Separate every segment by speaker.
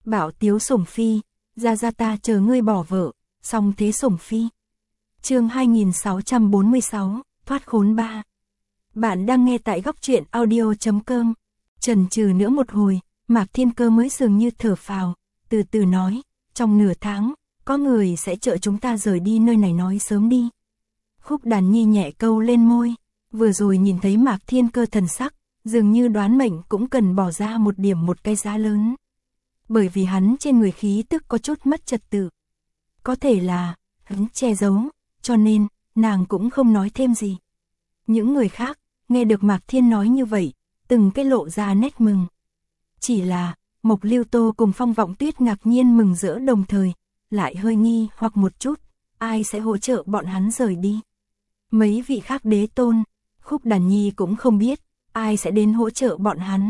Speaker 1: Bảo tiếu sủng phi, ra ta chờ ngươi bỏ vợ, song thế sủng phi. Chương 2646, thoát khốn 3. Bạn đang nghe tại góc truyện audio.com. Chần chừ nữa một hồi, Mạc Thiên Cơ mới dường như thở phào, từ từ nói, trong nửa tháng, có người sẽ trợ chúng ta rời đi nơi này, nói sớm đi. Khúc Đàn Nhi nhẹ câu lên môi, vừa rồi nhìn thấy Mạc Thiên Cơ thần sắc, dường như đoán mệnh cũng cần bỏ ra một cái giá lớn. Bởi vì hắn trên người khí tức có chút mất trật tự. Có thể là, hắn che giấu, cho nên, nàng cũng không nói thêm gì. Những người khác, nghe được Mạc Thiên nói như vậy, từng cái lộ ra nét mừng. Chỉ là, Mộc Lưu Tô cùng Phong Vọng Tuyết ngạc nhiên mừng rỡ đồng thời, lại hơi nghi hoặc một chút, ai sẽ hỗ trợ bọn hắn rời đi. Mấy vị khác đế tôn, Khúc Đàn Nhi cũng không biết, ai sẽ đến hỗ trợ bọn hắn.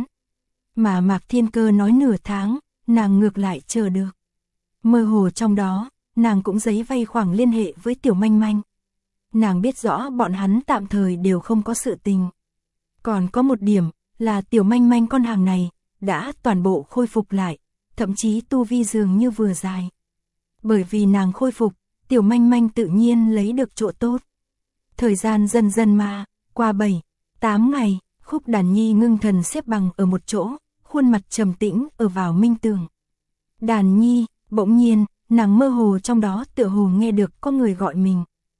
Speaker 1: Mà Mạc Thiên Cơ nói nửa tháng, nàng ngược lại chờ được. Mơ hồ trong đó, nàng cũng giấy vay khoảng liên hệ với Tiểu Manh Manh. Nàng biết rõ bọn hắn tạm thời đều không có sự tình. Còn có một điểm, là Tiểu Manh Manh con hàng này, đã toàn bộ khôi phục lại, thậm chí tu vi dường như vừa dài. Bởi vì nàng khôi phục, Tiểu Manh Manh tự nhiên lấy được chỗ tốt. Thời gian dần dần mà, qua 7-8 ngày, Khúc Đàn Nhi ngưng thần xếp bằng ở một chỗ, khuôn mặt trầm tĩnh ở vào minh tường. Đàn Nhi, bỗng nhiên, nàng mơ hồ trong đó tựa hồ nghe được có người gọi mình.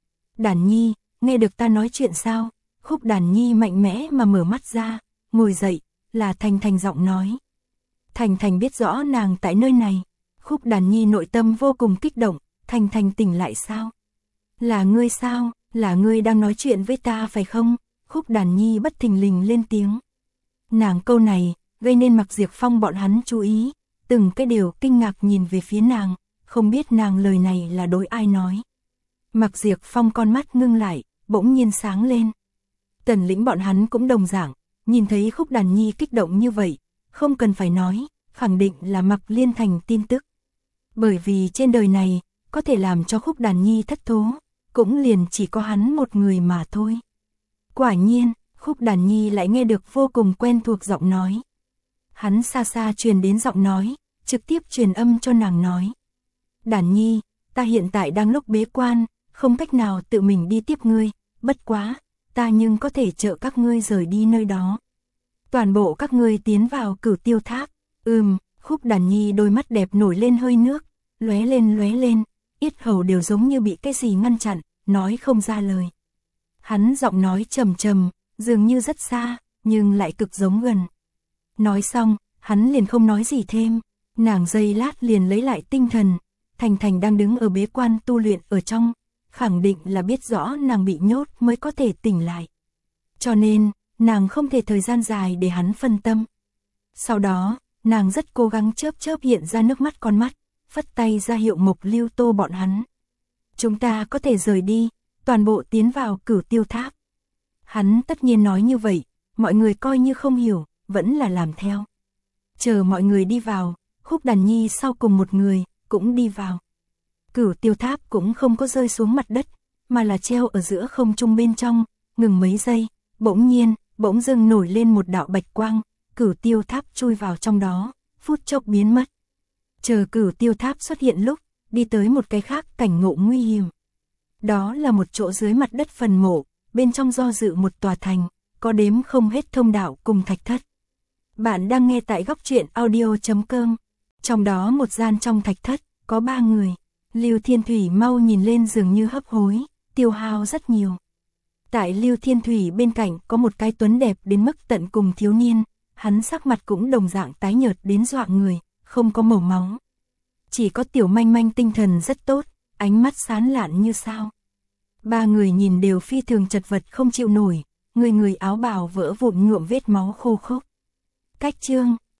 Speaker 1: Đàn Nhi, nghe được ta nói chuyện sao? Khúc Đàn Nhi mạnh mẽ mà mở mắt ra, ngồi dậy, là Thành Thành giọng nói. Thành Thành biết rõ nàng tại nơi này. Khúc Đàn Nhi nội tâm vô cùng kích động, Thành Thành tỉnh lại sao? Là ngươi sao? Là ngươi đang nói chuyện với ta phải không? Khúc Đàn Nhi bất thình lình lên tiếng. Nàng câu này, gây nên Mạc Diệp Phong bọn hắn chú ý, từng cái đều kinh ngạc nhìn về phía nàng, không biết nàng lời này là đối ai nói. Mạc Diệp Phong con mắt ngưng lại, bỗng nhiên sáng lên. Tần Lĩnh bọn hắn cũng đồng dạng, nhìn thấy Khúc Đàn Nhi kích động như vậy, không cần phải nói, khẳng định là Mạc Liên Thành tin tức. Bởi vì trên đời này, có thể làm cho Khúc Đàn Nhi thất thố, cũng liền chỉ có hắn một người mà thôi. Quả nhiên, Khúc Đàn Nhi lại nghe được vô cùng quen thuộc giọng nói. Hắn xa xa truyền đến giọng nói, trực tiếp truyền âm cho nàng nói. Đàn Nhi, ta hiện tại đang lúc bế quan, không cách nào tự mình đi tiếp ngươi, bất quá, ta nhưng có thể trợ các ngươi rời đi nơi đó. Toàn bộ các ngươi tiến vào Cửu Tiêu Tháp. Khúc Đàn Nhi đôi mắt đẹp nổi lên hơi nước, lóe lên, yết hầu đều giống như bị cái gì ngăn chặn, nói không ra lời. Hắn giọng nói trầm trầm, dường như rất xa, nhưng lại cực giống gần. Nói xong, hắn liền không nói gì thêm, nàng giây lát liền lấy lại tinh thần. Thành Thành đang đứng ở bế quan tu luyện ở trong, khẳng định là biết rõ nàng bị nhốt mới có thể tỉnh lại. Cho nên, nàng không thể thời gian dài để hắn phân tâm. Sau đó, nàng rất cố gắng chớp hiện ra nước mắt con mắt, phất tay ra hiệu Mộc Lưu Tô bọn hắn. Chúng ta có thể rời đi, toàn bộ tiến vào Cửu Tiêu Tháp. Hắn tất nhiên nói như vậy, mọi người coi như không hiểu, vẫn là làm theo. Chờ mọi người đi vào, Khúc Đàn Nhi sau cùng một người, cũng đi vào. Cửu Tiêu Tháp cũng không có rơi xuống mặt đất, mà là treo ở giữa không trung bên trong, ngừng mấy giây, bỗng dưng nổi lên một đạo bạch quang, Cửu Tiêu Tháp chui vào trong đó, phút chốc biến mất. Chờ Cửu Tiêu Tháp xuất hiện lúc, đi tới một cái khác cảnh ngộ nguy hiểm. Đó là một chỗ dưới mặt đất phần mộ, bên trong do dự một tòa thành, có đếm không hết thông đạo cùng thạch thất. Bạn đang nghe tại góc truyện audio.com. Trong đó một gian trong thạch thất, có 3 người. Lưu Thiên Thủy mau nhìn lên dường như hấp hối, tiêu hao rất nhiều. Tại Lưu Thiên Thủy bên cạnh có một cái tuấn đẹp đến mức tận cùng thiếu niên, hắn sắc mặt cũng đồng dạng tái nhợt đến dọa người, không có màu máu. Chỉ có Tiểu Manh Manh tinh thần rất tốt, ánh mắt sáng lạn như sao. 3 người nhìn đều phi thường chật vật không chịu nổi, người áo bào vỡ vụn nhuộm vết máu khô khốc. Cách chương